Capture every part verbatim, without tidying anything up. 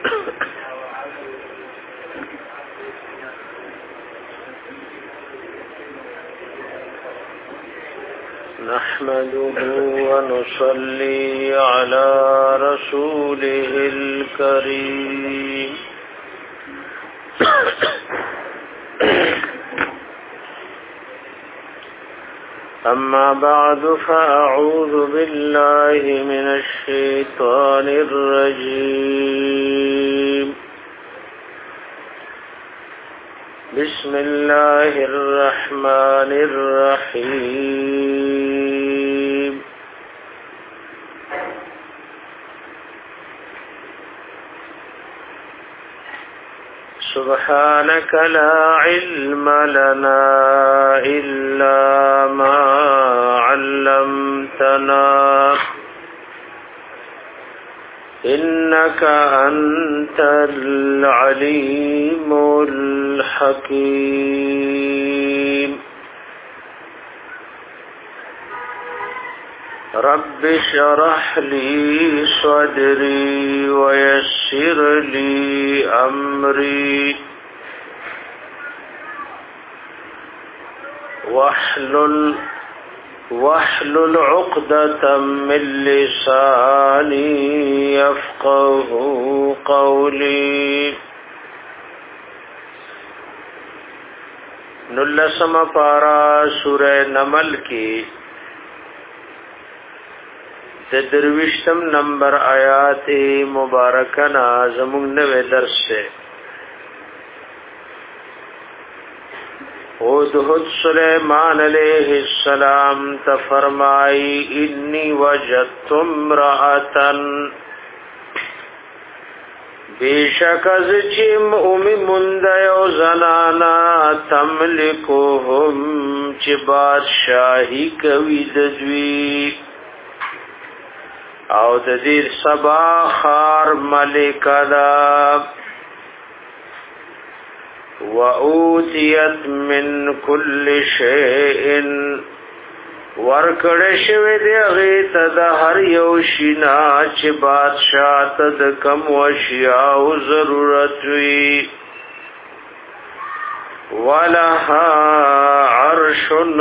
نحمده ونصلي على رسوله الكريم أما بعد فأعوذ بالله من الشيطان الرجيم بسم الله الرحمن الرحيم سبحانك لا علم لنا إلا ما علمتنا إنك أنت العليم الحكيم رب اشرح لي صدري ويسر لي أمري واحلل واحلل عقدة من لساني يفقه قولي نلسم پارا سورہ نمل کی درویشتم نمبر آیات مبارکنا زمون نوے درس سے ہدہد سلیمان علیہ السلام تفرمائی انی وجدت امرأتن بیشک از چیم امی مندیو زنانا تملکوهم چی بادشاہی کوی ددوی او د دې سبا خار ملک دا واوتیت من كل شيء ورکړې شوی دی غیت د هر یو شینا چې بادشاہ ته د کم وشیا او ضرورت وی ولها عرش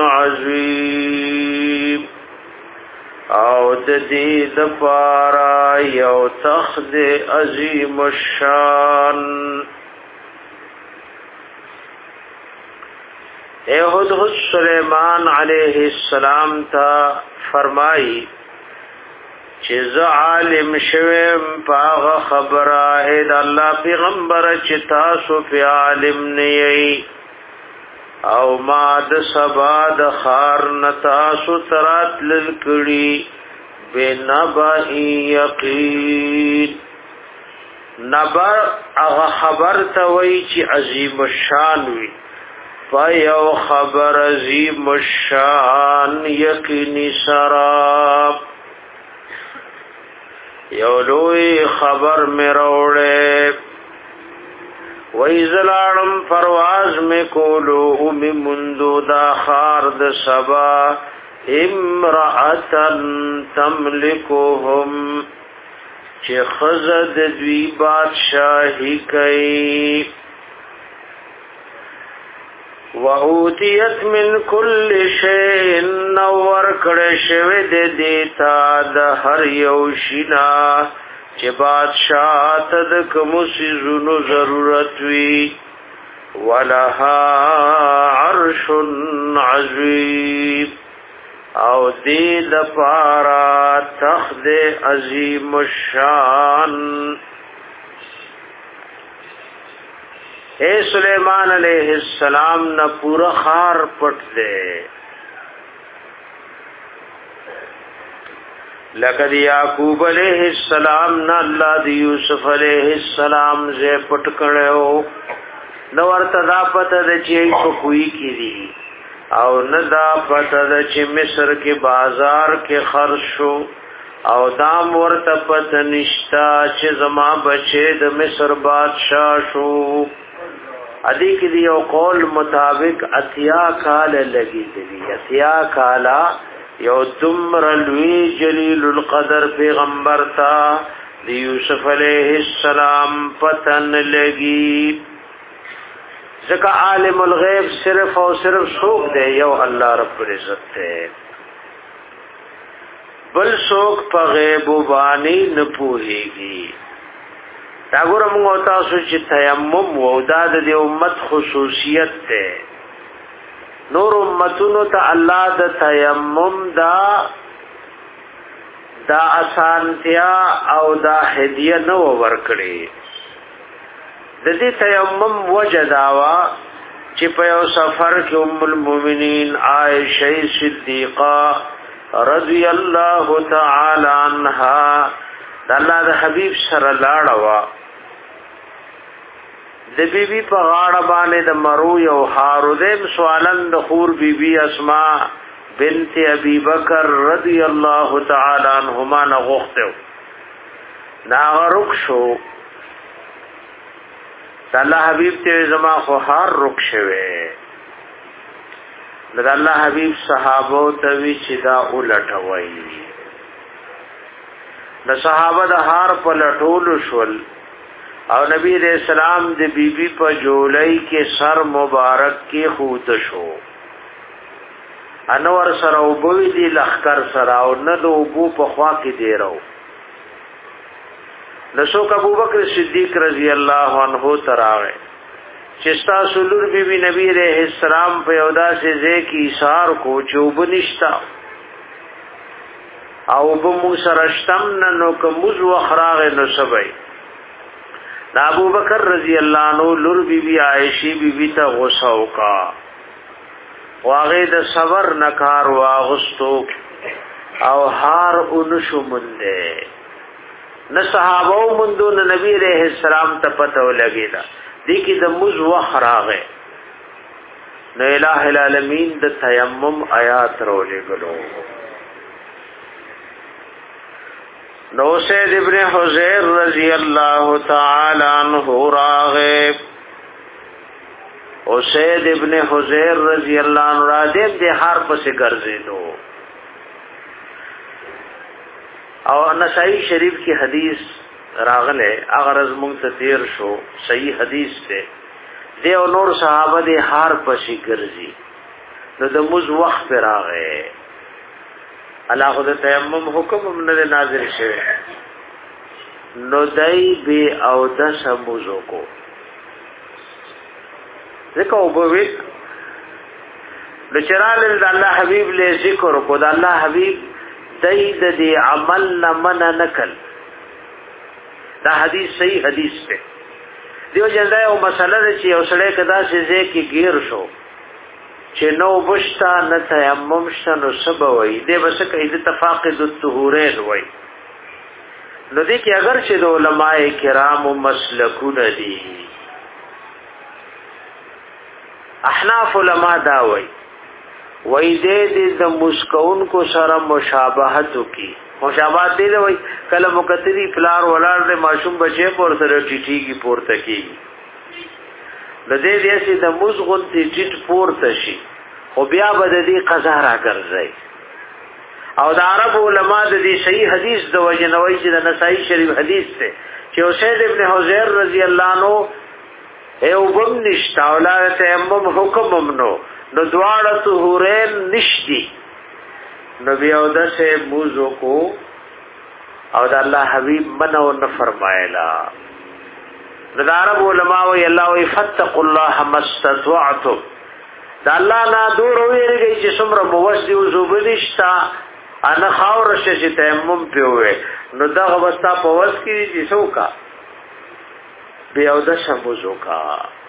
عظیم او د دې د پارا یو تخت عظیم الشان اے هدهد سلیمان علیہ السلام تا فرمائی چې ز عالم شوم پاغه خبره اې د الله پیغمبر چې تاسو په عالم نه یې او ما د سبا د خار نتا سوترات للکړي بنبا یقین نبا هغه خبر ته وی چې عظیم الشان وي فیو خبر عظیم الشان یقینی سراب یو لوی خبر می روڑے وَإِذْلَارَمْ پرواز میں کولو امی مندو دا خارد سبا امرأتن تملکوهم چه خزد دوی بادشاہی کئی وَأُوتِيَتْ مِنْ كُلِّ شَيْءٍ نَوَّرْ کڑشوِ دے دیتا دا ہر یوشنا چې بادشاہ تد کوم سيزونو ضرورت وی ولها عرش عظیم او دې د پارا تخت عظیم الشان اے سلیمان علیہ السلام نہ پورا خار پټ دے لقد یعقوب علیہ السلام نہ اللہ دی یوسف علیہ السلام زے پټ کړو نو ورته دا پته د چې په کوی کې دي او نه دا پته د چې مصر کې بازار کې خرج شو او دام ورته پته نشتا چې زما بچي د مصر بادشاہ شو ادي کې دی او قول مطابق اتیا کال لګي دي اتیا کالا یو دمر لوی جلیل القدر پیغمبر تا دی یوسف علیہ السلام پتن لگی. ځکه عالم الغیب صرف او صرف څوک دی؟ یو الله رب العزت دی. بل څوک په غیب باندې نه پوهیږي. دا ګوره موږ تاسو چې تیمم و دا د امت خصوصیت ده. نور امتونو ته الله د تیمم دا دا اسانتیا او دا هدیه نو ورکړي. د دې تیمم وجه داوا چې په یو سفر کې ام المؤمنین عائشه صدیقہ رضی الله تعالی عنها د الله د حبیب سره لاړه وا. د بیبي په غاړه باندې د مرو یو هارودم سوالن د خور بیبي اسماء بنت ابي بکر رضی الله تعالی عنهما نغختو نا رخصو. د الله حبیب ته زما خو هار رخ شوه. د الله حبیب صحابه ته وی چې دا ولټوي. د صحابه د هار په لټول شول او نبی رسول الله د بیبي په جولای کې سر مبارک کې خود شو. انور سره وبوي دي لخر سره او نه د وبو په خوا کې دی راو. نشو ابو بکر صدیق رضی الله عنه تراوه چستا سلور بی بی نبی علیہ السلام په یودا سے زے کی اشار کو چوب نشتا او بمو سرشتم نو کمز و خراغ نو سبئی. ابو بکر رضی اللہ عنہ لور بی بی عائشی بی بی تا غصو کا واغید صبر نکار واغستو او ہار انشو مندے. نہ صحابو مندو نہ نبی علیہ السلام تا پتو لگی دا دیکی د مز وخ راغه. نو الہ العالمین د تیمم آیات رولے گلو. نو سید ابن حزیر رضی اللہ تعالی عنہ راغه. او سید ابن حزیر رضی اللہ عنہ راغه دے ہار پس گرزے دو. او نسائی شریف کی حدیث راغله اغرض منتظر شو صحیح حدیث ته دی او نور صحابه دي هار پسې ګرځي. نو د موز وخت پر راغې الله خو د تیمم حکم هم نه نازل شوی. نو دای به او د سموزو کو ځکه وبوي د چرال د الله حبیب له ذکر کو د الله حبیب دای د دې عمل نه من نکل. دا حدیث صحیح حدیث ته دیو جندا یو مسله ده چې یو سړی کدا سزه کې گیر شو چې نو بشتا نه تیمم شنو سبوي دې بس کې اتفاقد الطهورین وای. نو دې کې اگر چې د علماء کرام مسلکونه دي احناف علما دا وای وای دې د مسکون کو سره مشابهت کی مشابهت دی وای کله مکتری فلار ولار د ماشوم بچي پور سره ټیټیږي پورته کیږي. د دې دې چې د مزغون تی ټیټ پورته شي او بیا به د دې قضا را ګرځي. او د عرب علما د دې صحیح حدیث د وجنوي چې د نسائی شریف حدیث ته چې سید ابن حزیر رضی الله عنه ایو بم نشتا اولاد تیمم حکم ممنو نو دواړه طهورین نشدي. نبی او دسه موزو کو او د الله حبیب منو نه فرمایلا. د عرب علماء وی الله وی فتقوا الله مستطعتم. د الله نه دور ویریږي چې څومره موسدي او زوبنشتا انا خاور شې چې تیمم پیوي نو دا غوستا په وس کې چې څوکا بیا او دسه موزو کا.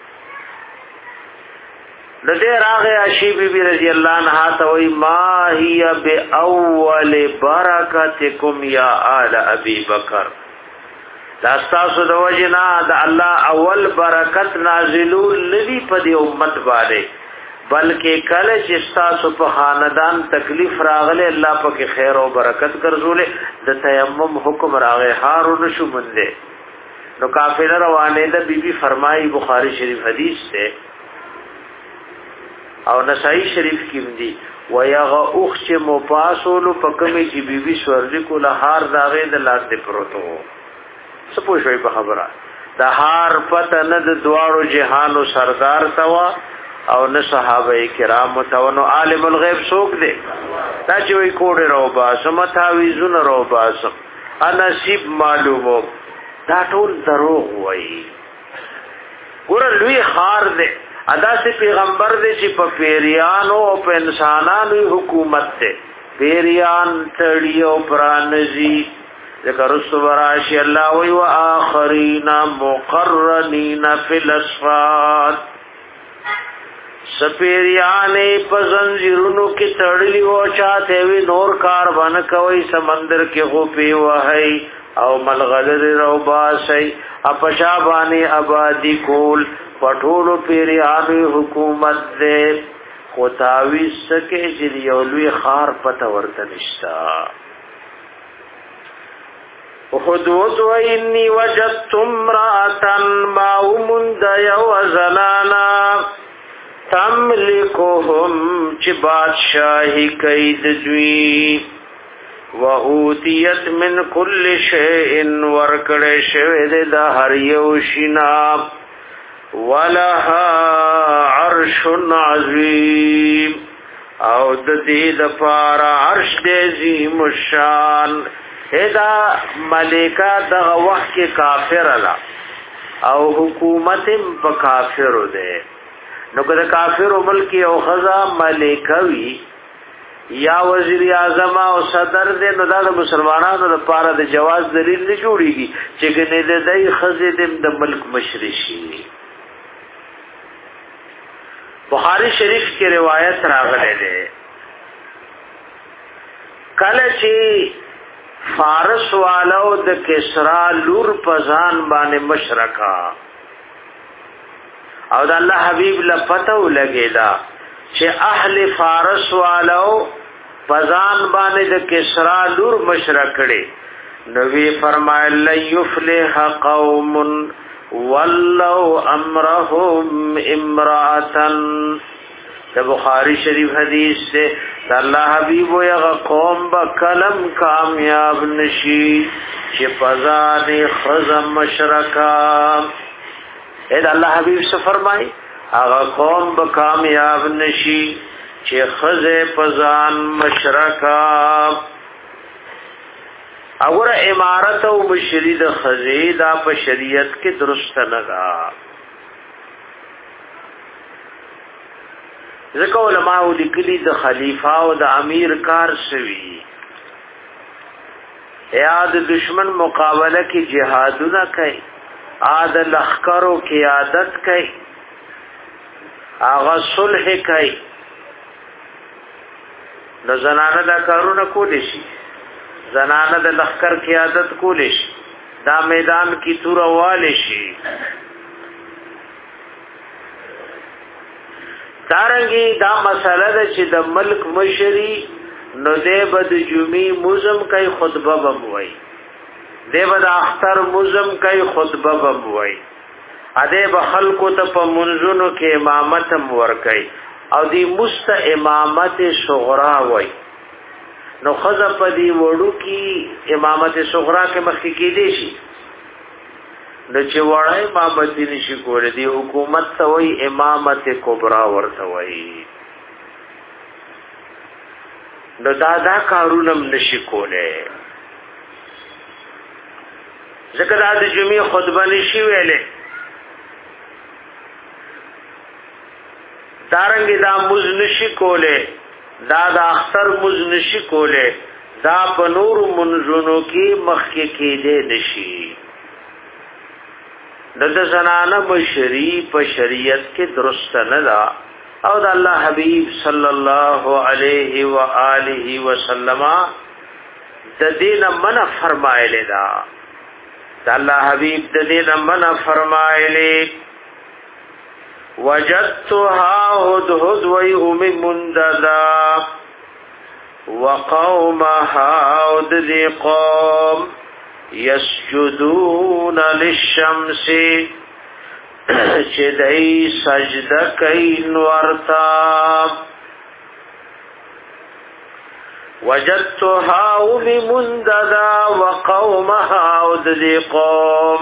د دې راغه عائشہ بی بی رضی الله عنها ته وی ما هي باول برکتکم یا آل ابي بکر. دا تاسو د وجنا د الله اول برکت نازلول لدی په دې امت باندې بلکې کله چې تاسو په خاندان تکلیف راغله الله پاک خیر او برکت ګرځولې د تیمم حکم راغه هارون شو منده. نو کافر روانه ده بی بی فرمایي بخاری شریف حدیث ته او نسائی شریف کی دی ویغا اوخ چې مپاسولو پکمی چې بیبی سورلی کو لحار داغه د لاس دی پروتو سپوږ شوي په خبره د هار پته نه د دواړو جهانو سردار توا او نه صحابه کرام تو نو عالم الغیب څوک دی دا چې وي کوډه رو باسم تعویذونه رو باسم انصیب معلومو دا ټول دروغ وایي ګور لوی خار دی ادا سے پیغمبر دے چې په پیریانو او په انسانانو حکومت ته پیریان تړیو پرانزي ذکر الصبراشی الله وی واخرین مقرنین فی الاسفاد سپیریانې په زنجیرونو کې تړلی و چاته وی نور کار باندې کوي سمندر کې غوپی وهي او ملغلر روباسي اپشا باندې آبادی کول پټولو پیریانو حکومت دې خوتاوی سکه چې یولوی خار پته ورته نشتا خودوت و انی وجدت امرأة ماؤمن دیو زنانا تملکهم چی بادشاہی کید دوی و اوتیت من کل شیئن ورکڑ شوید دا هر یوشنا ولها عرش عظیم او د دې د پارا عرش دې عظیم الشان ادا ملائکه دغه وخت کې کافر الا او حکومت په کافر ده نو کله کافر ملک او خزا ملائکه وی یا وزیر اعظم او صدر دې نو دا د مسلمانانو لپاره د جواز دلیل نه جوړیږي چې ګنې د دای خزې د ملک مشرشي بخاری شریف کی روایت راغله ده کله چې فارس والو د کسرا لور پزان باندې مشرکا او د الله حبیب لپته ولګیدا چې اهل فارس والو پزان باندې د کسرا لور مشرکړي نبی فرمایله یفلح قوم ولو امرهم امراتن د بخاری شریف حدیث سے اللہ حبیب و یغ قوم با کلم کامیاب نشی چه پزان خزم مشرکا اید اللہ حبیب سے فرمائی اغا قوم با کامیاب نشی چه خز پزان مشرکا اور امارت او مشرید خزیدا په شریعت کې درست نه دا ځکه علماء لیکلي د خلیفہ او د امیر کار شوی یاد دشمن مقابله کې جهادونه کوي عاد لخرو قیادت کوي اغه صلح کوي نو زنانه دا کارونه کولی شي زنانه د لخر قیادت کولی شي دا میدان کی تور والی شي دارنګي دا مسله ده چې د ملک مشری نو دې بد جمعی مزم کوي خطبه بموي دې بد اختر مزم کوي خطبه بموي اده به خلکو ته په منځونو کې امامت ور کوي او دی مست امامت صغرا وای نو خذ پدی وړو کی امامت صغرا کې مخکې کې دی شي نو چې وړای امامت نشي کولای دی حکومت ته وای امامت کبرا ورته وای نو دا دا کارونم نشي کولای ځکه دا د جمعې خطبه نشي ویلې دارنګ دا مز نشي کوله دا د اختر مز نشي کوله دا په نور منځونو کې مخکې کېده نشي د زنانه مشری په شریعت کې درست نه دا او د الله حبیب صلی الله علیه و آله وسلم د دین منع فرمایلی دا د الله حبیب د دین منع فرمایلی وجدتها هدهد وی ام منددا وقومها ودذی قوم یسجدون للشمس چدئی سجدہ کئی نورتا وجدتها ومنددا وقومها ودذي قوم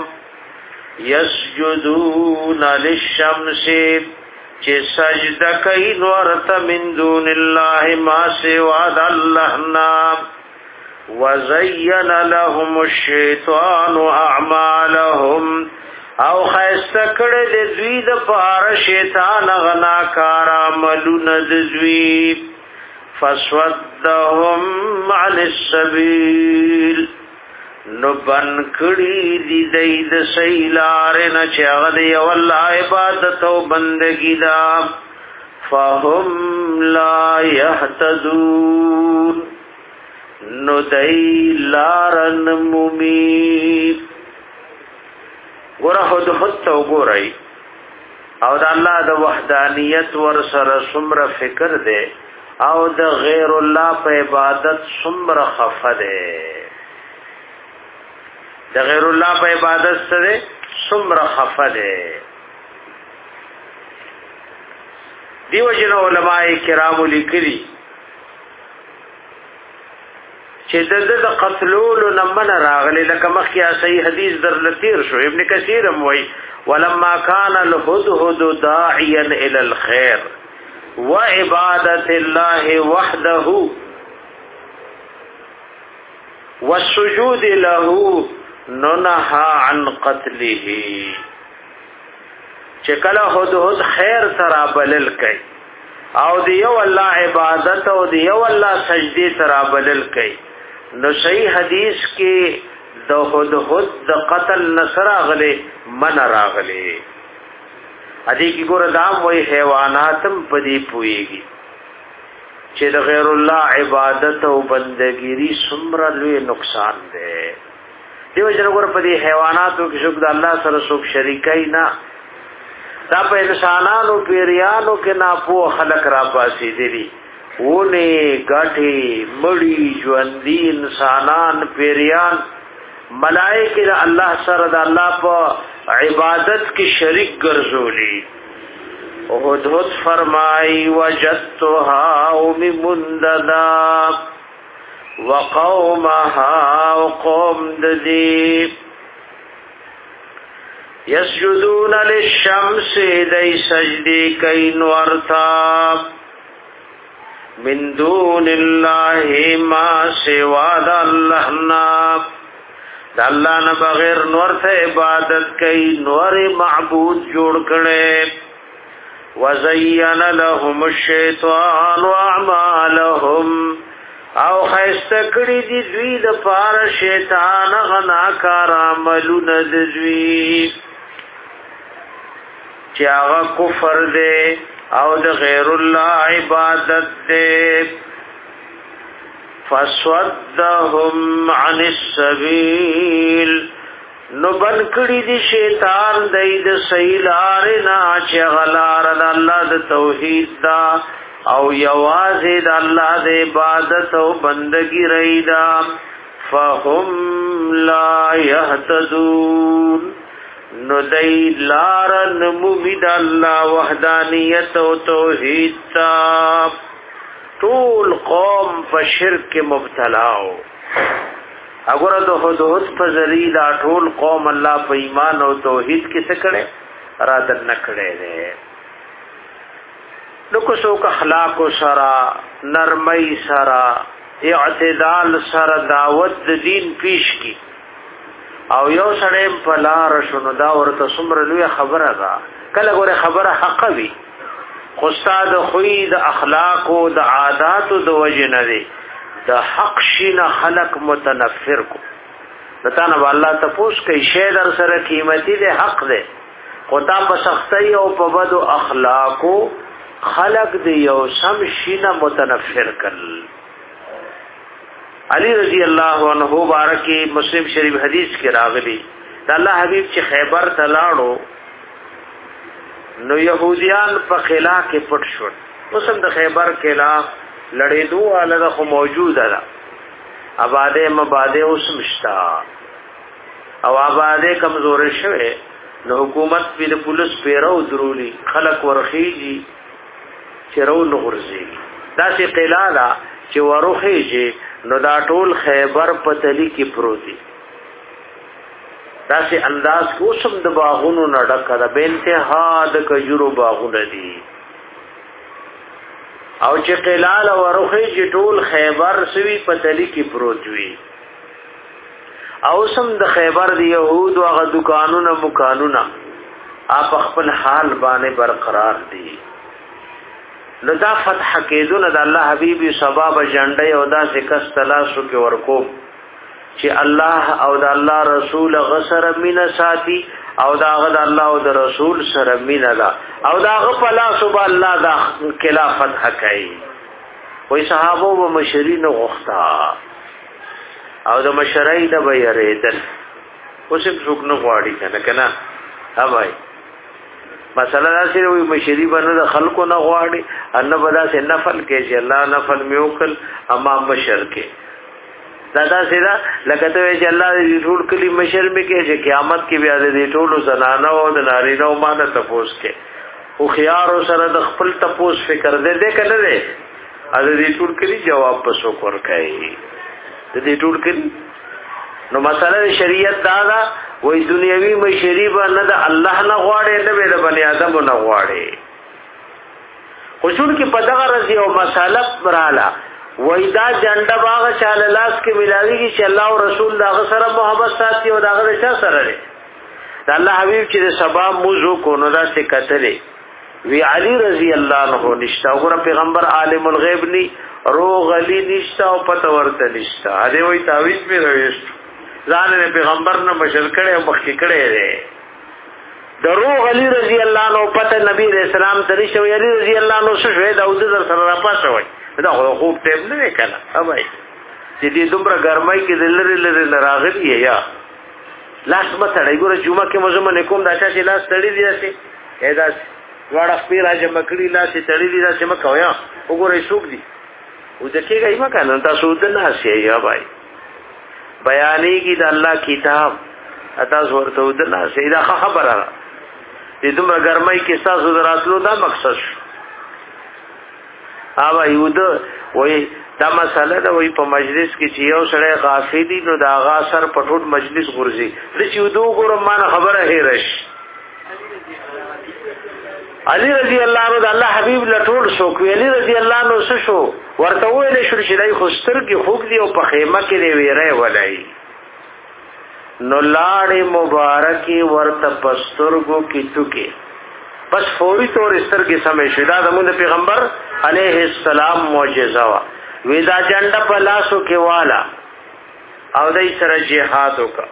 يسجدون للشمس چه سجده کئی نورت من دون الله ما سوا د الله نام وزین لهم الشیطان اعمالهم او خیستکڑ د دوی د پار شیطان غنا کار عملون د دوی فسودهم عن السبیل نو بن کړي دي د سیلار نه چغد یو الله عبادت او بندگی دا فهم لا يهتدون نو دای لارن مومی ګره هود هوت وګورئ او د الله د وحدانیت ور سره څومره فکر دی او د غیر الله په عبادت څومره خفه دی د غیر الله په عبادت سره څومره خفه دی دیو جن علماء کرام لیکلي چې د د قتلولو نمن راغلی لکه مخکیا صحیح حدیث در لتیر شو ابن کثیر موي ولما كان الهدهد داعيا الى الخير وعباده الله وحده والسجود له ننهى عن قتله چې کله هدهد خیر سره بلل کوي او دیو الله عبادت او دیو الله سجدي سره بلل کوي نو صحیح حدیث کې د هدهد د قتل نصر غلي من راغلي ادي کی ګور دام وای حیواناتم پدی پويږي چې د غیر الله عبادت او بندګيري څومره لوی نقصان ده دیو جن ګور پدی حیواناتو کې شوک د الله سره څوک شریکای نه دا په انسانانو پیریانو کې ناپو خلق را پاسې دي ونه غټي مړی ژوندۍ انسانان پیریان ملائکه د الله سره د الله په عبادت کې شریک ګرځولي او هدهد فرمای وجدتها ومنددا وقومها وقوم ددی يسجدون للشمس دای سجدی کین ورتا من دون الله ما سوا الله نا د الله نه بغیر نور ته عبادت کوي نور معبود جوړ کړي وزين لهم الشیطان واعمالهم او خیستکړي دي دوی د پار شیطان غنا کار عملونه د دوی چې هغه کفر دی او د غیر الله عبادت دی فسودهم عن السبيل نو بن کړي دي شیطان دای د سیلار نه چې غلار د الله د توحید دا او یوازې د الله د عبادت او بندگی رېدا فهم لا يهتدون نو دای لارن مومید الله وحدانیت او توحید تا ټول قوم په شرک مبتلا او اگر د هدهد په ذریعہ ټول قوم الله په ایمان او توحید کې څه کړي اراده نکړي دي نو کو څوک اخلاق سره نرمۍ سره اعتدال سره دعوت د دین پیش کی او یو سړی په لار شنو دا ورته څومره لوی خبره ده کله ګوره خبره حق وي خو استاد خوې د اخلاق او د عادت او د وجه نه دي د حق شینه خلق متنفر کو دته نه الله تاسو کوي شی در سره قیمتي ده حق ده خدا په سختي او په بد اخلاق خلق دی یو سم شینه متنفر کړ علی رضی الله عنه بارکی مسلم شریف حدیث کې راغلی دا الله حبیب چې خیبر تلاړو نو يهوديان په خلا کې پټ شول اوسم د خیبر کلا لړې دوه علاوه خو موجوده ده آباده مباده اوس مشتا او آباده کمزور شوه نو حکومت په پولیس پیرو درولی خلق ورخیږي چرو نغرزي دا چې قلاله چې ورخه نو دا ټول خیبر په تلی کې پروتي دا سي انداز کوسم د باغونو نډک دا به انتها د کجورو باغونه دي او چې قلال ورخه چې ټول خیبر سوي په تلی کې پروت وي او سم د خیبر دی يهود او غ دکانونه مکانونه اپ خپل حال باندې برقرار دي لذا فتح کېدون د الله حبيبي سبب جنډي او دا سکس تلاسو کې ورکو چې الله او د الله رسول غسر من ساتي او دا غد الله او د رسول سره مینا دا او دا غفلا سب الله دا کلا فتح کوي وای صحابه و مشرین غختا او د مشرای د بیریدل اوس څوک نه غواړي کنه کنه ها بھائی مثلا داسې وي مشری باندې د خلکو نه غواړي ان بدا سه نفل کې چې الله نفل میوکل اما مشر کې دا داسې دا لکه ته چې الله دې ټول کلی مشر می کې چې قیامت کې بیا دې ټول زنانه او د نارینه او مان تپوس کې او خيار سره د خپل تپوس فکر دې دې کنه دې ا دې ټول کلی جواب پسو کور کوي دې ټول کلی نو مسله شریعت دا دا وای دنیوي مشری باندې د الله نه غواړي نه به د بنی آدم نه غواړي خصوص کې په دغه رضی او مساله براله وای دا جنډه باغ چاله لاس کې ملاويږي چې الله او رسول دا سره محبت ساتي او دا غره چا سره لري دا الله حبيب چې سبا موضوع کو نو دا څه کتلې وی علی رضی الله عنه نشتا وګوره پیغمبر عالم الغیب ني روغ علی نشتا او پته ورته نشتا هغه وای تعویذ می رويست ځان نه پیغمبر نه بشر کړي او مخکې کړي دي درو علی رضی الله عنه پته نبی رسول الله درې شو علی رضی الله عنه شوه دا د در سره را پاسوي دا خوب ټیم نه کړه اوبای چې دې دومره ګرمای کې دلری لری راغلی یا لاس متړای ګوره جمعه کې مزمن کوم دا چې لاس تړي دي چې اېدا وړه خپل راځه مکړی لاس تړي دي چې مکو یا وګوره سوق دي او د کېږي مکان تاسو د نه شي یا بھائی بیانې کی د الله کتاب اته ورته ودلا سیدا خبره دې دومره ګرمای کې تاسو دراتلو دا مقصد اوبه یو د وای دا مسله دا وای په مجلس کې چې یو سړی غافلی نو دا غا سر پټوټ مجلس ورځي د چې ودو ګورم مان خبره هیرش علی رضی الله عنه د الله حبیب لټول شو کوي علی رضی الله عنه څه شو ورته ویل شو چې دای خوستر کې خوګ دی او په خیمه کې دی ویره ولای نو لاړې مبارکي ورته پسترګو کې توکي بس فوري طور استرګې سمې شدا زموږ پیغمبر علیه السلام معجزه وا ودا جنډه په لاسو کې والا او دای سره جهاد وکړه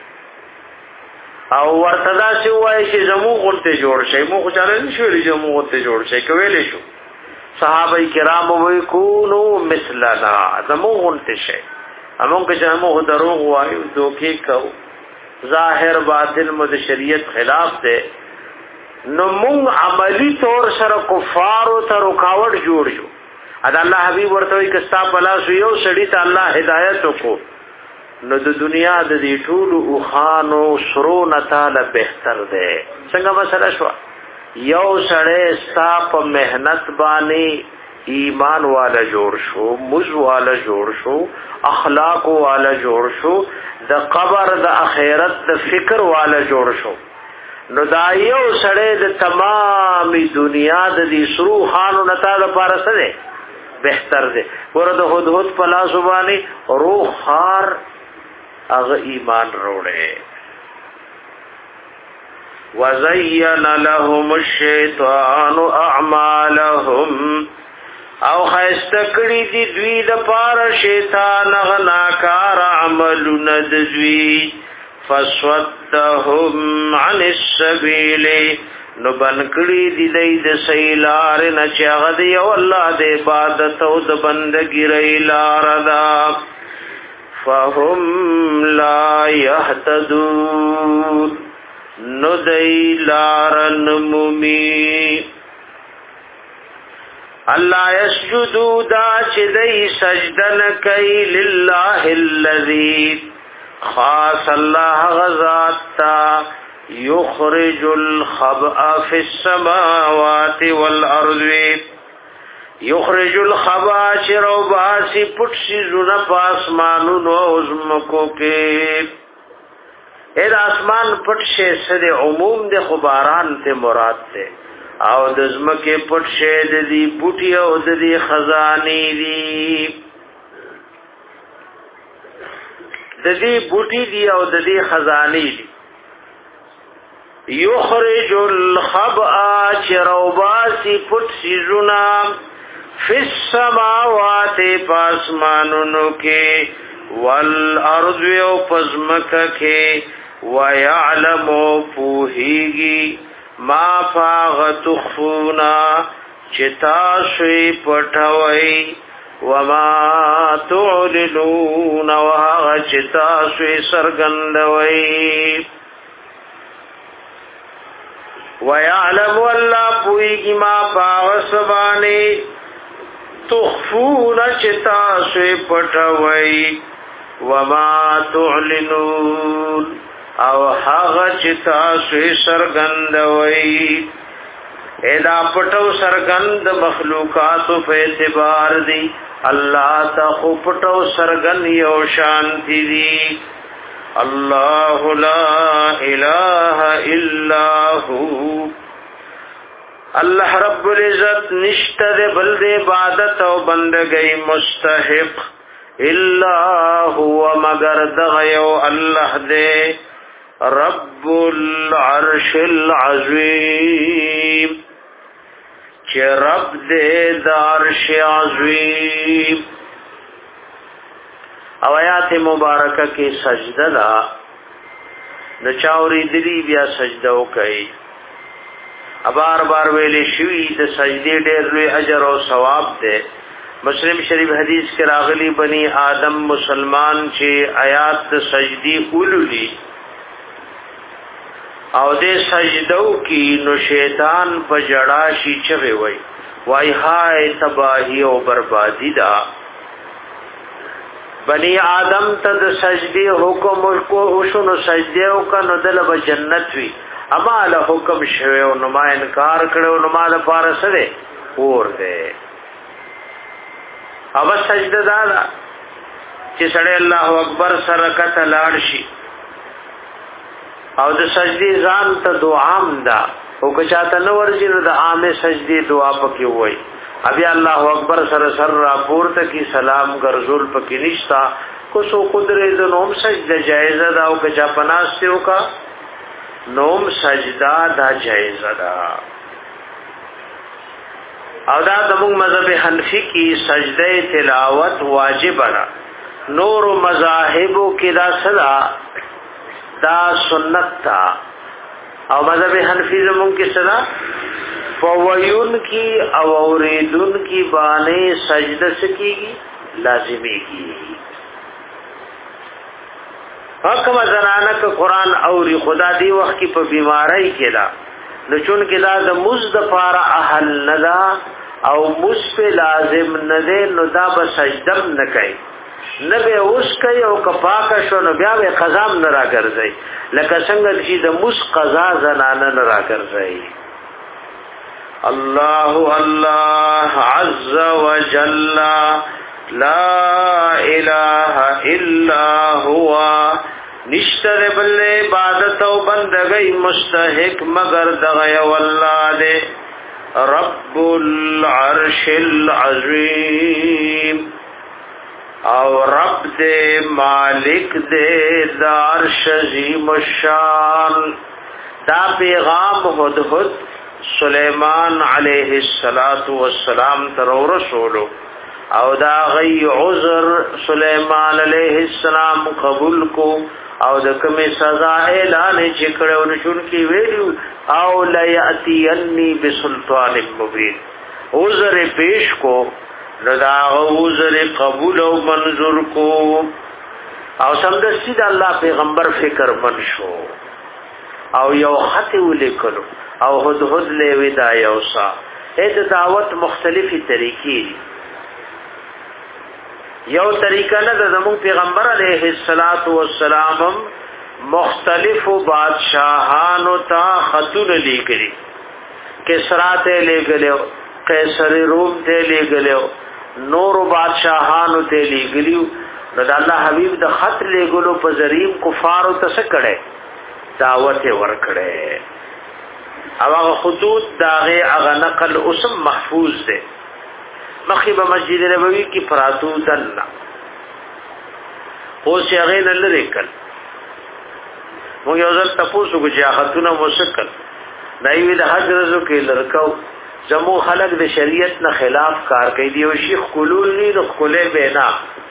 او ورته دا چې وایي چې زمو غونته جوړ شي مو خو چاره نشو لري زمو غونته جوړ شي کوي شو صحابه کرام وې کونو مثلنا زمو غونته شي امون که زمو دروغ وایو دوکي کو ظاهر باطن مد شریعت خلاف ده نو مونږ عملی طور سره کفار او ته رکاوټ جوړ شو ادا الله حبيب ورته وي کستا بلا سو یو سړی ته الله هدایت وکړو نو د دنیا د دې ټول او خانو سرو نتاله بهتر ده څنګه مسله شو یو سړی ستا په مهنت باندې ایمان والا جوړ شو مز والا جوړ شو اخلاق والا جوړ شو د قبر د اخرت د فکر والا جوړ شو نو دا یو سړی د تمامي دنیا د دې سرو خانو نتاله لپاره سره بهتر ده ورته هدهد پلا زبانی روح خار اغه ایمان روړې وزین لهم الشیطان اعمالهم او خستکړي دي دوی د پار شیطان غناکار عملونه د دوی فسودهم عن السبيل نو بنکړي دي د سیلار نه چاغ دی او الله د عبادت او د بندګی ریلار دا فهم لا يهتدون نو دی لارن ممی اللہ یسجدو دا چی دی سجدن کئی للہ الذی خاص اللہ غزات تا یخرج الخبأ فی السماوات والارض یخرج الخبا چرو باسی پټ سیزونه پاسمانونو ازمکو کې اې اسمان پټ شي سره عموم د خباران ته مراد ده او د ازمکه پټ شي د دې بوټي او د دې خزاني دي د دې بوټي دي او د دې خزاني دي یخرج الخبا چرو باسی پټ سیزونه فی السماوات پاسمانونو کې والارض او پزمک کې ويعلم پوهیږي ما فاغ تخفونا چتا شوی پټوي وما تعلنون وها چتا شوی سرګندوي ويعلم الله پوهیږي ما فاغ سبانه تخفون چتا سوی پټوي وما تعلنون او هغه چتا سوی سرګندوي ادا پټو سرګند مخلوقات په اعتبار دي الله ته پټو سرګن یو شانتی دي الله لا اله الا هو اللہ رب العزت نشتہ دے بلد عبادت و بندگی مستحق الا هو مگر دغیو اللہ دے رب العرش العظیم چه رب دے دارش عظیم او آیات مبارکہ کی سجدہ دا نچاوری دلی بیا سجدہ کئی بار بار ویلې شوی د سجدې ډېر لوی اجر او ثواب ده مسلم شریف حدیث کې راغلی بنی آدم مسلمان چې آیات د سجدي اولولي او د سجدو کې نو شیطان په جړا شي چوي وای وای هاي تباہی او بربادی دا بنی آدم ته د سجدي حکم کو وشونو سجده او کنو دل به جنت وی اما له حکم شوه او نو ما انکار کړو نو ما د پاره سره اور ده او سجده دا چې سړی الله اکبر سره کته لاړ شي او د سجدي ځان ته دعام دا او که چاته نو ورځي نو د عامه سجدي دعا پکې وای ابي الله اکبر سره سر را پورته کی سلام ګرځول پکې نشتا کو سو قدرت نوم سجده جایز ده او که چا پناستیو کا نوم سجدہ دا جائز دا او دا دمونگ مذہب حنفی کی سجدہ تلاوت واجب دا نور مذاہبو کی دا صدا دا سنت تا او مذہب حنفی دمونگ کی صدا فویون کی او اوریدون کی بانے سجدہ سکی گی لازمی کی حکم زنانه که قرآن اوری خدا دی وقت کی په بیماری کې دا نو چون کې دا د مزد پارا اهل ندا او مز په لازم نده نو دا به سجدم نه کوي نه به اوس کوي او کپاک شو نو بیا به قضا نه راګرځي لکه څنګه چې د مز قضا زنانه نه راګرځي الله الله عز وجل لا اله الا هو نشتر بل عبادت او بندگی مستحق مگر دغه والله دے رب العرش العظیم او رب دے مالک دے دارش عظیم الشان دا پیغام هدهد سلیمان علیہ الصلات والسلام تر رسولو او دا غی عذر سلیمان علیہ السلام قبول کو او د کومه سزا اعلان چې کړو نشون کی ویلو او لا یاتینی بسلطان مبین عذر پیش کو رضا عذر قبول او منظور کو او سمدستی د الله پیغمبر فکر من شو او یو خط ولیکلو او هدهد له وداع اوسا اې دعوت مختلفی طریقې یو طریقہ نه د زمون پیغمبر علیه الصلاۃ والسلام مختلف بادشاہانو ته خطونه لیکلي کسرا ته لګلو قیصر روم ته لګلو نور بادشاہانو ته لګلیو نو د الله حبیب د خط لګلو په ذریعہ کفارو ته څه کړي دعوت ورکړي او هغه خطوط داغه هغه نقل اسم محفوظ ده مخیب مسجد نبوی کی فراتو دلنا او سی هغه نه لیکل مو یو ځل تاسو کو جاهتونه مسکل دایوی د حج رزو کې لړکاو زمو خلق د شریعت نه خلاف کار کوي دی او شیخ کولول نه د خلې بینا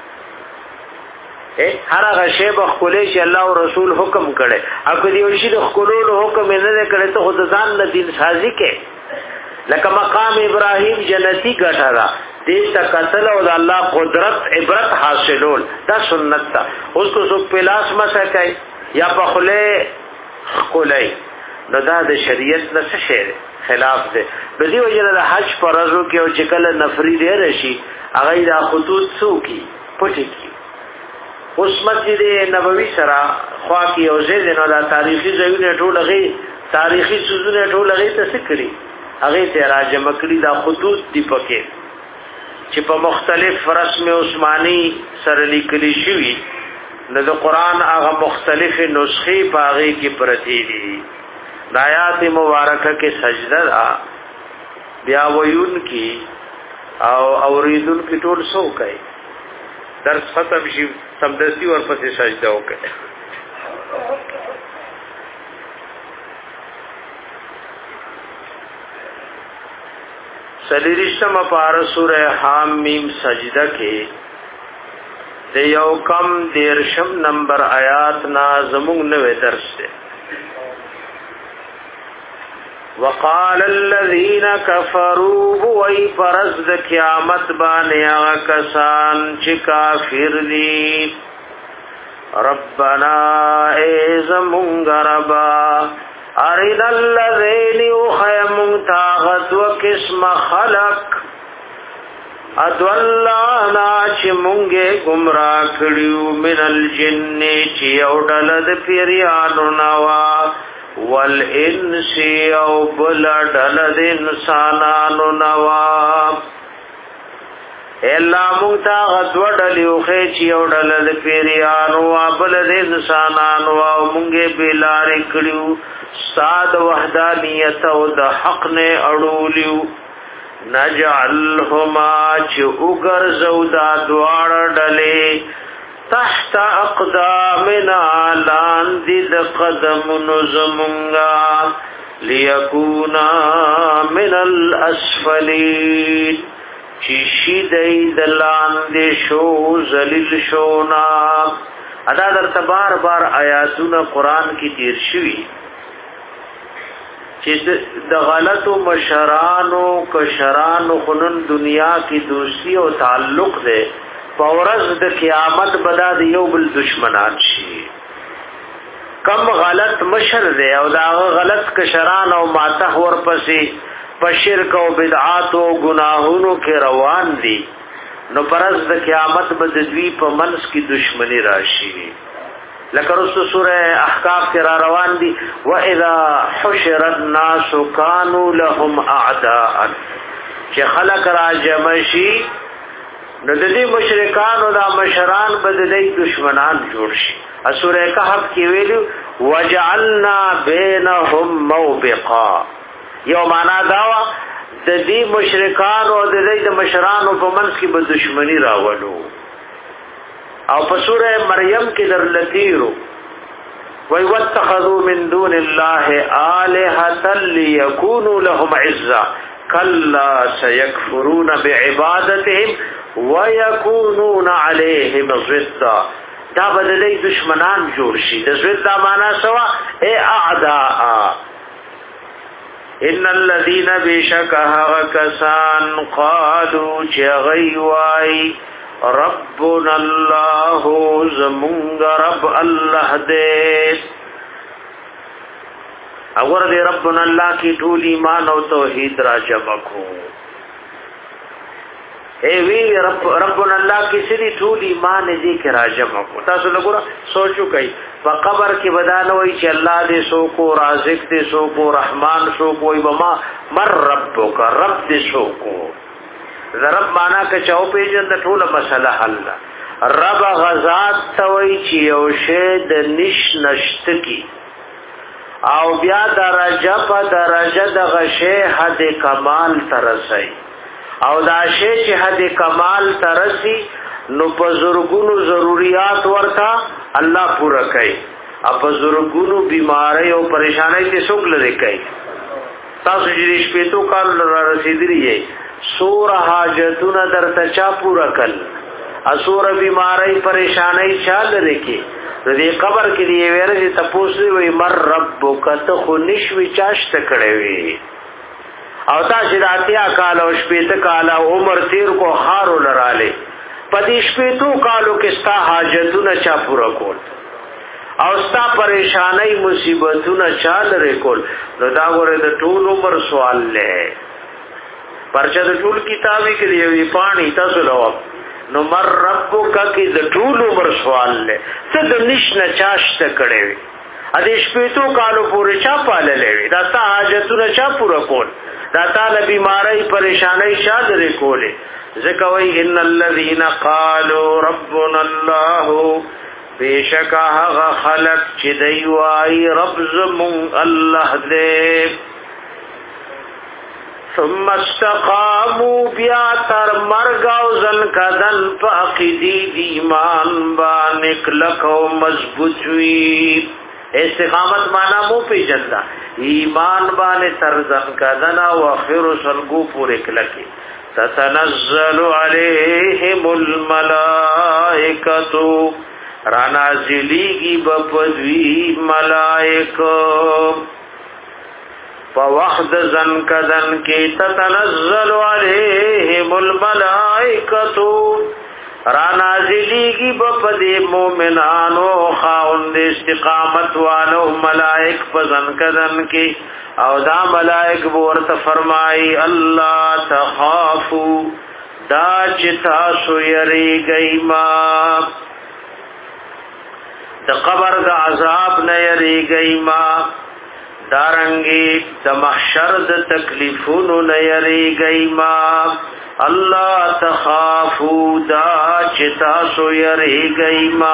اے هر هغه شی په خلې چې الله او رسول حکم کړي اګه دی او شی د خلول حکم نه کړي ته خود ځان نه دین سازي کې لکه مقام ابراهیم جنتی ګټا دا دې تا قتل او د الله قدرت عبرت حاصلول دا سنت تا اوس کو سو پلاس مسا کوي یا په خلې خلې نو دا د شریعت نه څه شی خلاف ده د دې وجه د حج فرضو کې او چې کله نفری دی رشي هغه د خطوط څو کی پټي کی اوس مسجد نبوي سره خوا کې او زید نو د تاریخي ځایونه ټول غي تاریخي سوزونه ټول غي تسکري هغه ته راجم کړي دا خطوط دی پکې چې په مختلف رسم عثماني سره لیکلي شوی نو د قران هغه مختلف نسخې پاغي کې پرتی دي د آیات مبارکه کې سجده دا بیا ویون کی او اوریدون کی ټول سو کوي درس ختم شي سمدسي ورپسې سجده وکړي سلیریشتم پار سورہ حامیم سجدہ کې د یو کم دیرشم نمبر آیات نا زمونږ نوې درس ده وقال الذين كفروا وای پرز د قیامت باندې هغه کسان چې کافر دي ربنا ازمونږ ربا ارید الذین یخیمون تاغت و قسم خلق ادولانا چی مونگے گمراہ کریو من الجن چی اوڈلد پیریانو نوا والانسی او بلڈلد انسانانو نوا اللہ مونگ تاغت و ڈلیو خیچی اوڈلد پیریانو و بلد انسانانو و مونگے بلاری کریو ساد وحدانیت او د حق نه اړولیو نجعلهما چې وګرځو دا دوار ډلې تحت اقدامنا لاندې د قدمونو زمونږه ليكونا من الاسفلين چې شي دای د لاندې شو ذلیل شونا ادا در تبار بار آیاتونه قران کې تیر شوي چې د غلطو مشرانو کشرانو خنن دنیا کی دوستی او تعلق ده پورز د قیامت بدا د یو بل دشمنان شي کم غلط مشر ده او دا غلط کشران او ماته ور پسې په شرک او بدعات او گناهونو کې روان دي نو پرز د قیامت بد دوی په منس کی دشمنی راشي لکه رسو سورہ احقاف کې را روان دي واذا حشر الناس كانوا لهم اعداء چې خلق را جمع شي نو د دې مشرکان او د مشران بدلې دشمنان جوړ شي سورہ کهف کې ویلو وجعلنا بينهم موبقا یو معنا داوا د دې مشرکان او د دې مشران په منځ کې به دشمنی راولو او په سورہ مریم کې در لتیرو وای واتخذوا من دون الله الها ليكونوا لهم عزا كلا سيكفرون بعبادتهم ويكونون عليهم ضدا دا بدلې دشمنان جوړ شي د ضد معنا سوا اے اعداء ان الذين بشكها كسان قالوا جغيواي ربنا الله زمونگ رب الله دے اور دے ربنا اللہ کی ټول ایمان او توحید را جمع کو اے وی رب ربنا الله کې سړي ټول ایمان دې کې راجمع کو. تاسو وګورئ سوچو کوي په قبر کې بدانه وي چې الله دې سو کو رازق دې سو کو رحمان سو کوئی بما مر ربک رب دې سو کو. رب معنا کې چاو پیجن د ټول مسله حل. رب غزاد توي چې یو شی د نش نشت کی او بیا درجه په درجه د غشه حد کمال ترسي او دا شی چې حد کمال ترسي نو په زورګونو ضرورت ورته الله پورا کوي. اپ زورګونو بیماری او پریشانای ته څوک لري کوي. تاسو چې شپې تو کال را رسیدلی یې سور حاجتونه درته چا پورا کړ اسور بیماری پریشانای چا لري کې دې قبر کې دی ویره چې تاسو وي مر ربک ته خو نشوي چاشت کړي وي او تاسو د اتیا کال او شپې کال عمر تیر کو خارو لراله پدې شپې تو کالو کې ستا حاجتونه چا پورا کول او ستا پریشانای مصیبتونه چا لري کول نو دا غره د ټول عمر سوال لې پرچا د ټول کتابي کې دی پانی تاسو لو نو مر ربک کی د ټول عمر سوال لې څه د نشنه چاشت کړي وي ا دې شپېتو کالو پورې چا پاللې وي دا تا حاجتونه چا پورا کول دا تا له بیماری پریشانای چا لري کولې ځکه وای ان الذين قالوا ربنا الله بیشک هغه خلق چې دی وای رب زمون الله دې ثم استقاموا بیا تر مرگ او زن کدن فاقدی دی ایمان بانک لکو مضبوط وی استقامت مانا مو پی جندا ایمان بانے تر زن کدن و خیر سلگو پورے کلکی تتنزل علیہم الملائکتو رانازلی بپدوی ملائکو فوحد زن کدن کی تتنزل علیہم الملائکتو رانازلی کی بپدی مومنانو خاوند استقامت وانو ملائک پزن کدن کی او دا ملائک بورت فرمائی اللہ تخافو دا چتاسو یری گئی ما دا قبر دا عذاب نیری گئی ما دارنگی د محشر د تکلیفونو نیری گئی ما اللہ تخافو دا چتاسو یری گئی ما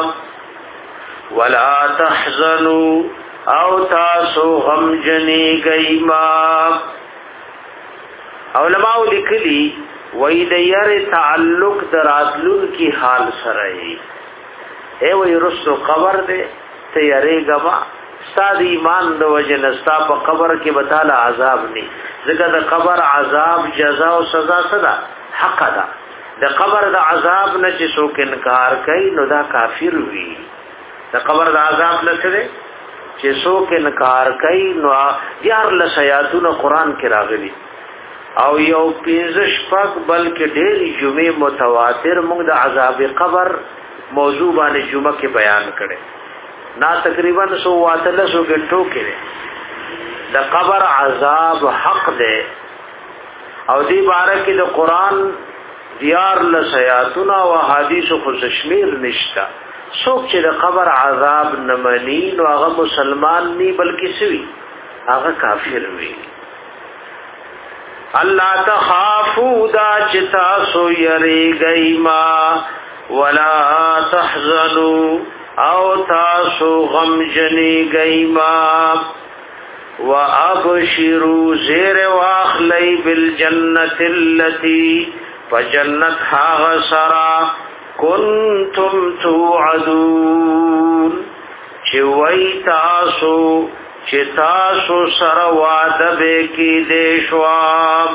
ولا تحزنو او تاسو غم جنی گئی ما. علماء لکلی وی د یر تعلق دراتلون کی حال سرائی اے وی رسو قبر دے تیاری گما استاد ایمان د وجه نستا په قبر کې بتاله عذاب ني ځکه د قبر عذاب جزاء او سزا صدا حق ده. د قبر د عذاب نه چې څوک انکار کوي نو دا کافر وي. د قبر د عذاب نه څه چې څوک انکار کوي نو یار لسیاتونه قران کې راغلي او یو پنځه شپږ بلکې ډېری جمعې متواتر موږ د عذاب قبر موضوع باندې جمعه کې بیان کړي نا تقریبا سو واتل سو گھنٹوں کے دا قبر عذاب حق دے او دی بارکی دا قرآن دیار لسیاتنا و حدیث خصشمیر نشتا سوک چی دا قبر عذاب نمانی نو آغا مسلمان نی بلکی سوی آغا کافر وی. اللہ تخافو دا چتا سو یری گئی ما ولا تحزنو او تاسو غم جنی گئی ما و ابشرو زیر واخلی بالجنت اللتی فجنت حاغ سرا کنتم توعدون چوئی تاسو چی تاسو سر وعدبے کی دیشوام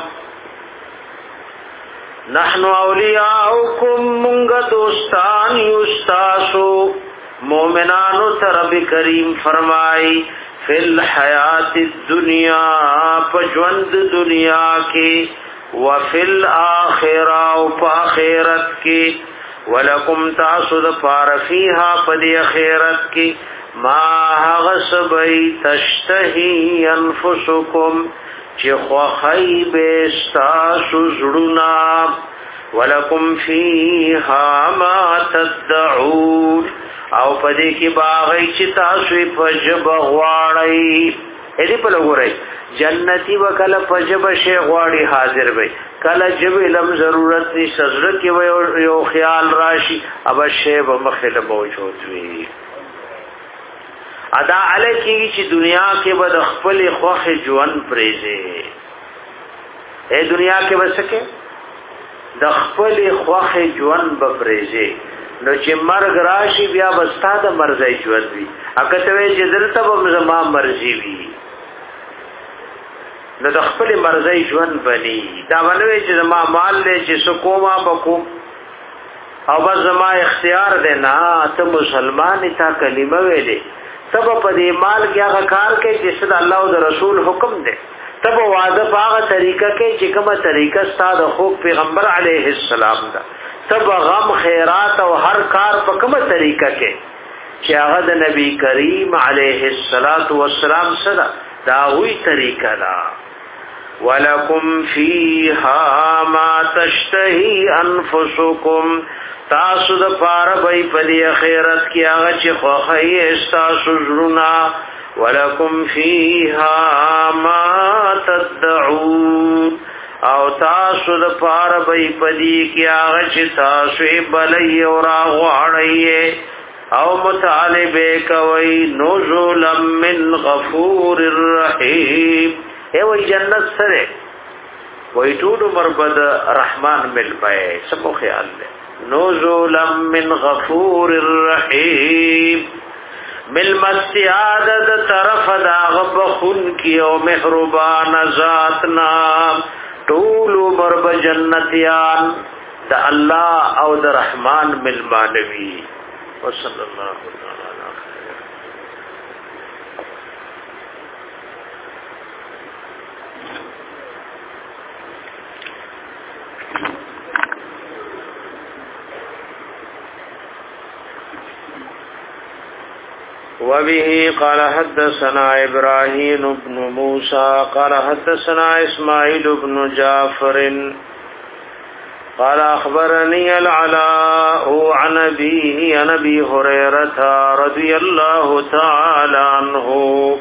نحنو اولیاؤکم منگ دوستان یستاسو مومنانو ترب کریم فرمائی فی الحیات الدنیا پجوند دنیا کی وفی الاخرہ و پاخیرت کی ولکم تاسد پارفیہا پدی خیرت کی ما غصبی تشتہی انفسکم چی خوخی بیستاسو زڑنا ولکم فیها ما تدعون او پدې کې باغی چې تاسو په جب غواړئ دې په لګورئ جنتی وکله په جب شی غواړي حاضر وي کله جب لم ضرورت ني سزر کې یو خیال راشي اب شی به مخله موجود وي ادا علیکی چې دنیا کې به خپل خوخه ژوند پریزه اے دنیا کې وسکه د خپل خوخه ژوند به پریزه نو چې مرګ راشي بیا بستا د مرزي ژوند وي اګه ته چې دلته به زما مرزي وي نو د خپل مرزي ژوند بني دا ولوي چې زما مال له چې سکوما بکو او بس زما اختیار دی نه ته مسلمان تا کلمه ویلې تب په دې مال کې هغه کار کوي چې صد الله او رسول حکم دی تب وعده په هغه طریقه کې چې کومه طریقه ستاسو خو پیغمبر علیه السلام دا تب غم خیرات او هر کار په کومه طریقه کې چې هغه د نبی کریم علیه الصلاۃ والسلام سره دا وی طریقه دا ولکم فیها ما تشتهی انفسکم تاسو د پاره به په دې خیرت کې هغه چې خوخی استاسو زړونه ولکم فیها ما تدعون او تاسو د پاره به په دې کې هغه چې تاسو بلې او راغواړئ او مطالبه کوي نزول من غفور الرحیم اے وای جنت سره وای ټول مربد رحمان مل پਏ سبو خیال دے نزول من غفور الرحیم مل مستعادت طرف دا غبخن کی او مهربان ذاتنا ټول مرب جنتیان دا الله او دا رحمان مل مانوی وصلی الله تعالی وبه قال حدثنا إبراهيم بن موسى قال حدثنا إسماعيل بن جعفر قال أخبرني العلاء عن أبيه عن أبي هريرة رضي الله تعالى عنه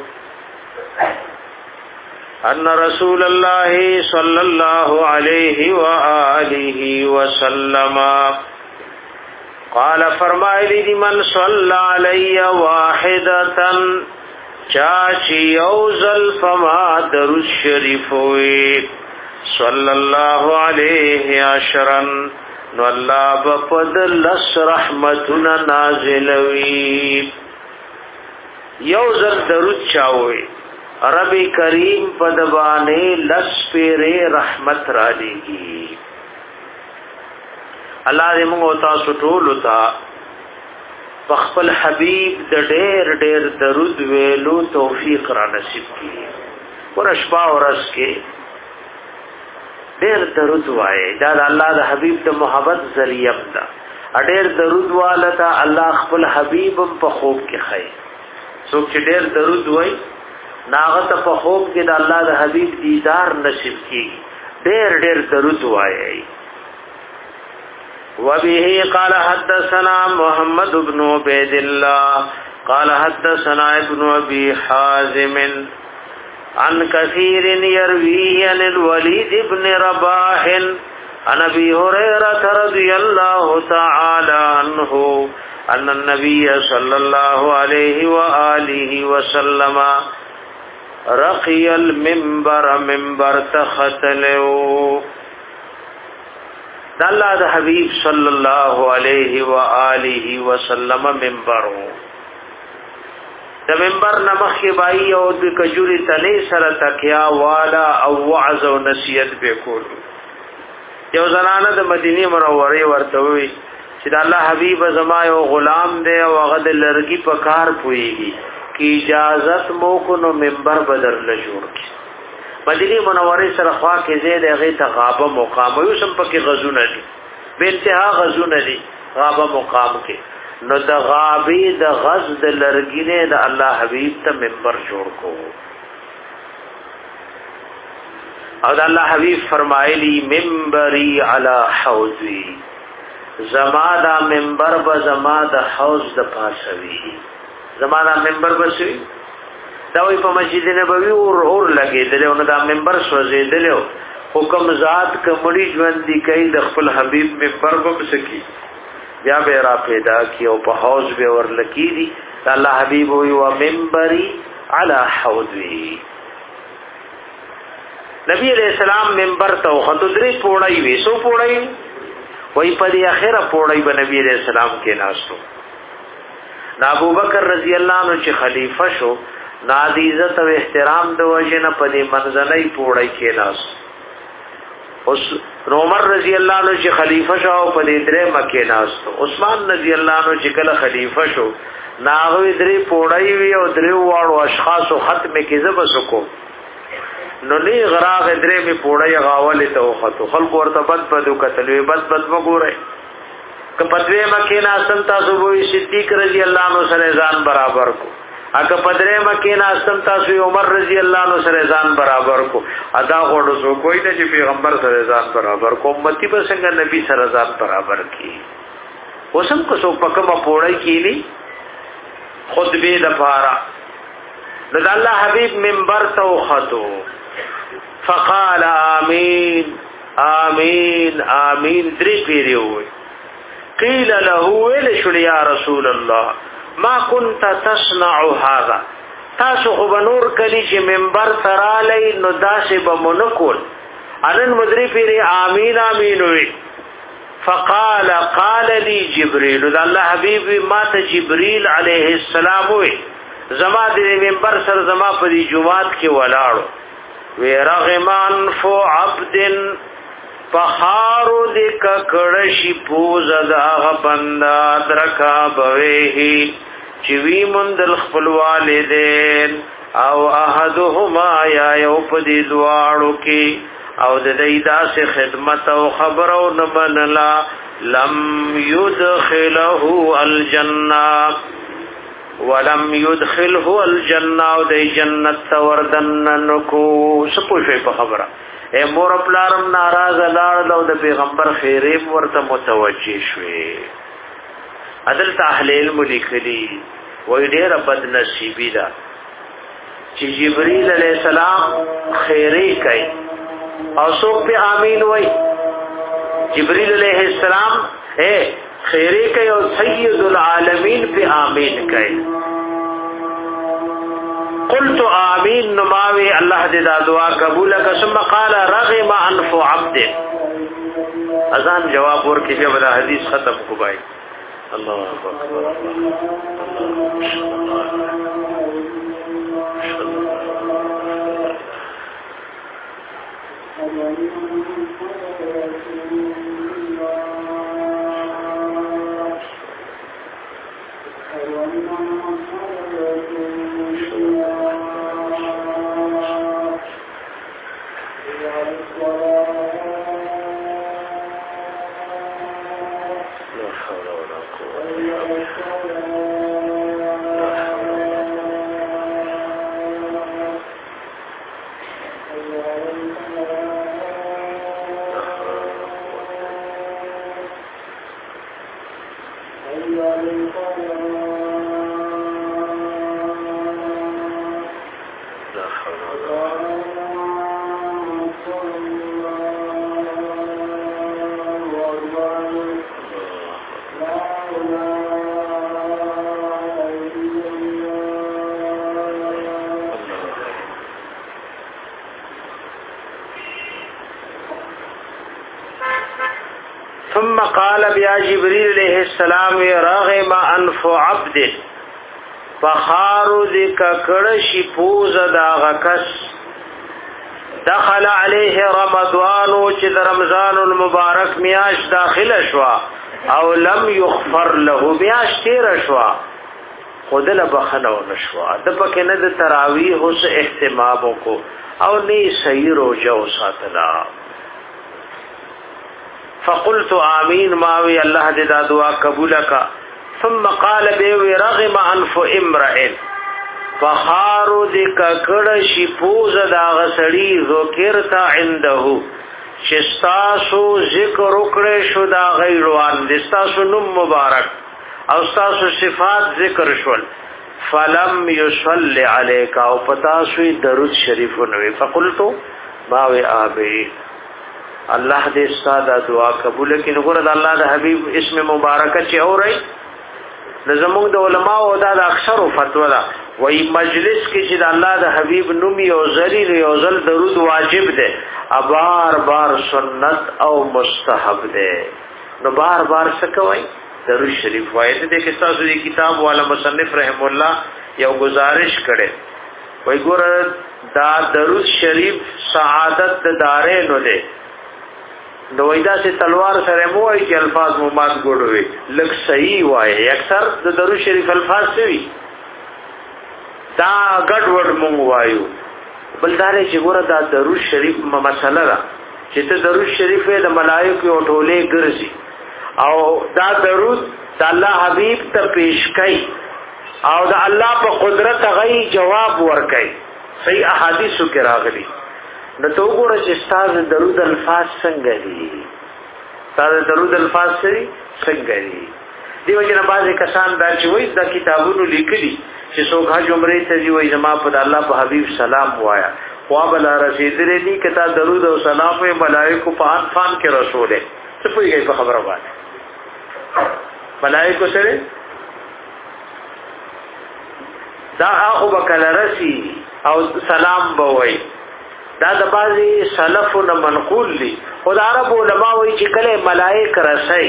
أن رسول الله صلى الله عليه وآله وسلم قال فرمائلی دی من صلی علی واحدتن چاچی یوزل فما درود شریف ہوئی صلی اللہ علیہ عشرن نو اللہ بپد لس رحمتنا نازلوی یوزل درود چاوئی رب کریم پدبانے لس پیرے رحمت را دیگی الله دې موږ تاسو ټول ته خپل حبيب د ډېر ډېر درود ویلو توفیق را نصیب کړي ورشپا ورس کې ډېر درود وایي دا د الله د حبيب د محبت ذریعہ ده ډېر درود والته الله خپل حبيب په خوب کې خي څوک چې ډېر درود وایي ناغه ته په خوب کې د الله د حبيب دیدار نصیب کړي ډېر ډېر درود وایي وبه قال حدثنا محمد بن عبيد الله قال حدثنا ابن ابي حازم عن كثير يروي عن الوليد بن رباح عن ابي هريره رضي الله تعالى عنه ان النبي صلى الله عليه واله وسلم رقي المنبر منبر تختلو دا الله د حبیب صلی الله علیه و آله وسلم منبر د منبر نمخ کې بای او د کجوري تلې سره تکیا والا او وعظ او نصیحت به کول یو زنانه د مدینه منوره ورته وی چې د الله حبیب زما یو غلام دی او هغه د لرګي په کار پويږي کی اجازت مو کو نو منبر بدر له جوړ کی مدینه منوره سره خوا کې زید هغه ته غابه مقام یو سم پکې غزونه دي به انتها غزونه دي غابه مقام کې نو د غابې د غز د لرګینه د الله حبیب ته منبر جوړ کو او د الله حبیب فرمایلی منبری علی حوضی زما دا منبر به زما د حوض د پاسوي زما دا منبر بسوي دا وی په مسجد نبوي اور اور لګیدل او دا منبر سوځیدل حکم ذات کمړي ژوند دی کوي د خپل حبيب منبر په سکی بیا به را پیدا کی او په حوض به ورلکی دي الله حبيب وی و منبري على حوضي نبی علیہ السلام منبر ته خطدري پوړای وې سو پوړای وای په دې اخره پوړای به نبی علیہ السلام کې ناشتو نا ابو بکر رضی الله عنه چې خلیفہ شو نادیزت او احترام د وجنه په دې منځنۍ پوړای کې ناس اوس عمر رضی الله عنه چې خلیفہ شو په دې درې مکه ناس عثمان رضی الله عنه چې کله خلیفہ شو ناغوی درې پوړای وی او درې واړو اشخاص ختم کې زبسکو نو لی غراغ درې می پوړای غاول ته وختو خلق ورته بد بدو کتلوي بد بد وګورئ که پدوی مکه ناسم تاسو وې صدیق رضی الله عنه سره ځان برابر کو اګه پدری مکه ناسم تاسو عمر رضی الله عنه سره ځان برابر کو ادا غوړو سو کوئی نه چې پیغمبر سره ځان برابر کو امتی په څنګه نبی سره ځان برابر کی اوسم کو سو پکما پوړای کیلی خطبه د پارا د الله حبیب منبر تو خطو فقال آمین آمین آمین درې پیری وای قیل له ویل شل یا رسول الله ما كنت تصنع هذا تاسو خو بنور کلی چې منبر ترالی نو داسې بمونکول انن مدری پیری آمین آمین وی فقال قال لي جبريل الله حبيب ما ته جبريل عليه السلام وی زما د منبر سر زما په دی جمعات کې ولاړو وی رغمان فو عبد پخارو دی ککڑشی پوز داغ بندا درکا بویهی چوی مندل خپل والدین او احدهما یا یو پدی دوارو کی او د دیدا سے خدمت او خبر او نبنلا لم يدخله الجنہ ولم يدخله الجنہ او دی جنت وردننکو سپوشوی پا خبره اے مور پلارم ناراض لاړ او د پیغمبر خیریم ورته متوجی شوي عدل تحلیل ملکلی وای ډیر بد نصیبی دا چې جبرئیل علیہ السلام خیری کوي او څوک په امین وای جبرئیل علیہ السلام اے خیری کوي او سید العالمین په امین کوي قلت آمین نماوی اللہ دے دا دعا قبول ثم قال رغم انف عبد اذان جواب ور کی جب دا حدیث ختم کو بھائی اللہ اکبر ثم قال بیا جبريل علیہ السلام رغم انف عبد فخارو ذک کړشی پوز دا غکس دخل عليه رمضان چې رمضان المبارک میاش داخل شوا او لم يغفر له میاش تیر شوا خودل بخنو نشوا د پکې نه د تراویح اوس اهتمام کو او نه صحیح روزه وساتلا فقلت آمین ماوی اللہ دے دا دعا قبول کا ثم قال بیوی رغم انف امرئن فخارو دی ککڑ شی پوز دا غسڑی ذکرتا عنده چستاسو ذکر اکڑے شو دا غیروان دستاسو نم مبارک او ستاسو صفات ذکر شول فلم یصلی علیکا او پتاسوی درود شریف نوی فقلتو ماوی آبی اللہ دے سادا دعا قبول کی نگور دا اللہ دا حبیب اسم مبارکت چی ہو رہی نظمون دا علماء و دا دا اکثر و فتوہ دا وی مجلس کی چی دا اللہ دا حبیب نمی او زلیل او زل درود واجب دے بار بار سنت او مستحب دے نو بار بار سکوئی درود شریف وایت دے کہ تاسو دی کتاب والا مصنف رحم اللہ یو گزارش کرے وی ګور دا درود شریف سعادت دارین دے نو ویدا سے تلوار سره مو ای چې الفاظ مو مات ګوډوي لک صحیح وای اکثر د درود شریف الفاظ سوي دا ګډ وډ مونږ وایو بلدارې چې ګور دا درود شریف مسله ده چې ته درود شریف د ملائکه او ټوله ګرځي او دا درود د الله حبیب ته پیش کړي او د الله په قدرت غي جواب ورکړي صحیح احادیثو کې راغلي نو تو ګوره چې ستاسو درود الفاظ څنګه دي ستاسو درود الفاظ څنګه دي دیو جن بعض کسان دا چې وایي دا کتابونو لیکلي چې څوک حج عمره ته دی وایي زما په الله په حبیب سلام وایا خو بلا رسیدلې دي کته درود او سلام په ملائکه په ان فان کې رسول څه پوهیږي په خبره باندې ملائکه سره دا هغه وکړه رسی او سلام بوي دا د بازي سلفونه منقول دي خدای عرب علماء وایي چې کله ملائکه رسي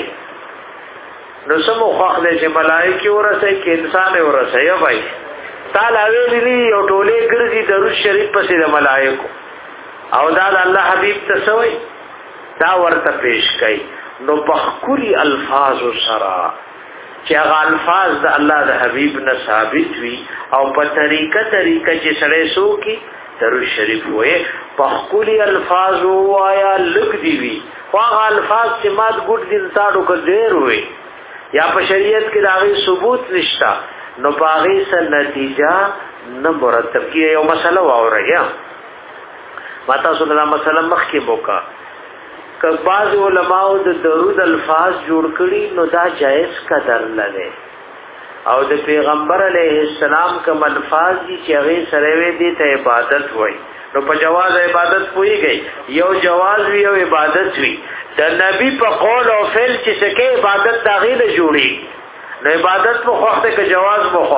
نو سمو خوخله چې ملائکه ورسي کې انسان ورسي یا بھائی تعالی ویلي او ټوله ګرځي درود شریف پسې د ملائکه او دا د الله حبيب ته سوي دا ورته پیش کړي نو بخکلی الفاظ سرا چې هغه الفاظ د الله د حبيب نه ثابت وي او په طریقه طریقه چې سره سو کی درود شریف وې بخکلی الفاظ وایا لګ دی وی هغه الفاظ چې مات ګډ دین تاړو کو ډیر وي یا په شریعت کې داغي ثبوت نشتا نو باغی سره نتیجه نه مرتب کیه یو مسله واوریا ماته سره مسله مخکې موکا که بعض علماء د درود الفاظ جوړ کړي نو دا جائز قدر لګي او د پیغمبر علیه السلام کوم الفاظ دي چې هغه سره وې دي ته عبادت وای نو په جواز عبادت پويږي یو جواز وی او عبادت وی د نبی په قول او فعل چې څخه عبادت داخله جوړي نو عبادت په خوخته کې جواز په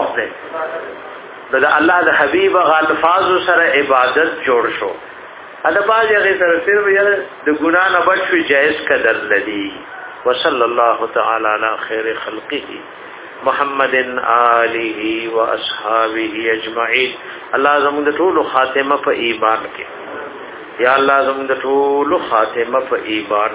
خوخته د الله د حبیب غ الفاظ سره عبادت جوړ شو ادا باز هغه سره صرف یاره د ګنا نه بچو جائز قدر لدی وصلی الله تعالی علی خیر خلقه محمد آله و اصحابه اجمعین الله زموږ د ټولو خاتمه په ایمان کې یا الله زموږ د ټولو خاتمه په ایمان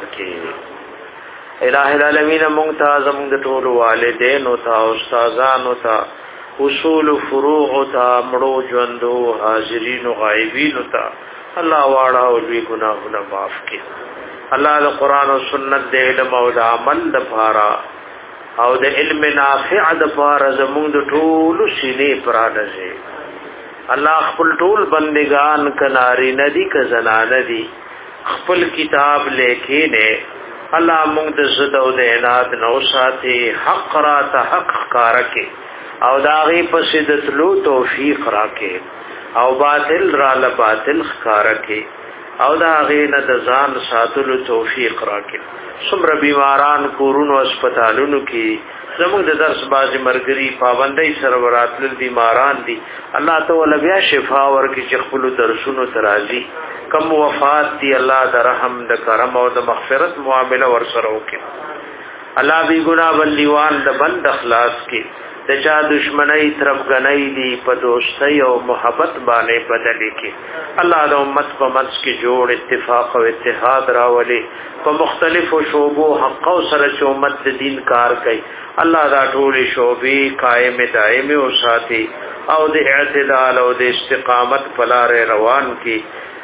کې الہ العالمین موږ ته زموږ د ټولو والدین او تا استادان او تا اصول فروع او تا مړو ژوندو حاضرین او غایبین او تا الله واړه او لوی ګناهونه معاف کړي الله د قران او سنت د علم او د عمل لپاره او د علم نافع د پاره زموږ د ټول سینې پرانځي الله خپل ټول بندگان کناری ندی ک زنان ندی خپل کتاب لیکي نه الله موږ د زده او د عنایت نو ساتي حق را ته حق کارکه او داغي پسیدت لو توفیق راکه او باطل را ل باطل کارکه او داغي نه د ځان ساتلو توفیق راکه څومره بیماران کورونو هسپتالونو کې زموږ د درس بازي مرګري پابندۍ سروراتل بیماران دي الله تعالی بیا شفا ورکړي چې خپل درسونو ترازي کم وفات دي الله د رحم د کرم او د مغفرت معامله ور سره وکړي الله بي ګناه بلیوان د بند اخلاص کې د چا دشمنی طرف غنۍ دي په دوستۍ او محبت باندې بدلې کې الله د امت په منځ کې جوړ اتفاق او اتحاد راولي په مختلفو شعبو حق او سره چې امت د دین کار کوي الله دا ټول شعبې قائم دائم او ساتي او د اعتدال او د استقامت په لار روان کې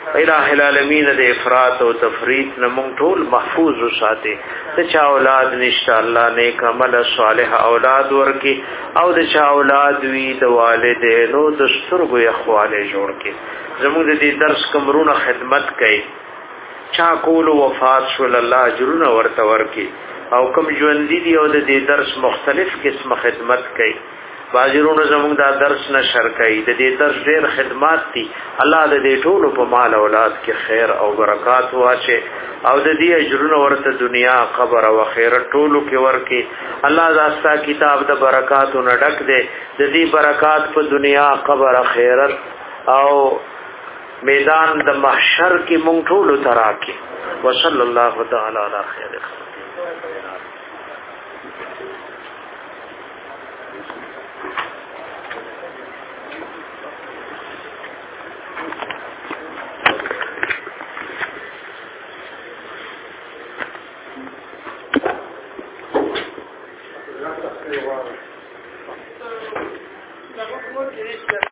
الہ العالمین د افراط او تفریط نه مونږ ټول محفوظ وساتي ته چا اولاد نشته الله نیک عمل صالح اولاد ورکي او د چا اولاد وی د والدینو د سترګو اخواله جوړ کړي زموږ د دې درس کومرونه خدمت کوي چا کول وفات شول الله اجرونه ورته ورکي او کوم ژوند دي او د دې درس مختلف قسم خدمت کوي باجرونو زموږ دا درس نشر کوي د دې درس ډېر خدمات دي الله د دې ټولو په مال اولاد کې خیر او برکات واچي او د دې اجرونه ورته دنیا قبر او آخرت ټولو کې ورکي الله زاستا کتاب د برکاتو نه ډک دی د دې برکات په دنیا قبر آخرت او میدان د محشر کې مونږ ټولو تراکي وصلی الله تعالی علی خیر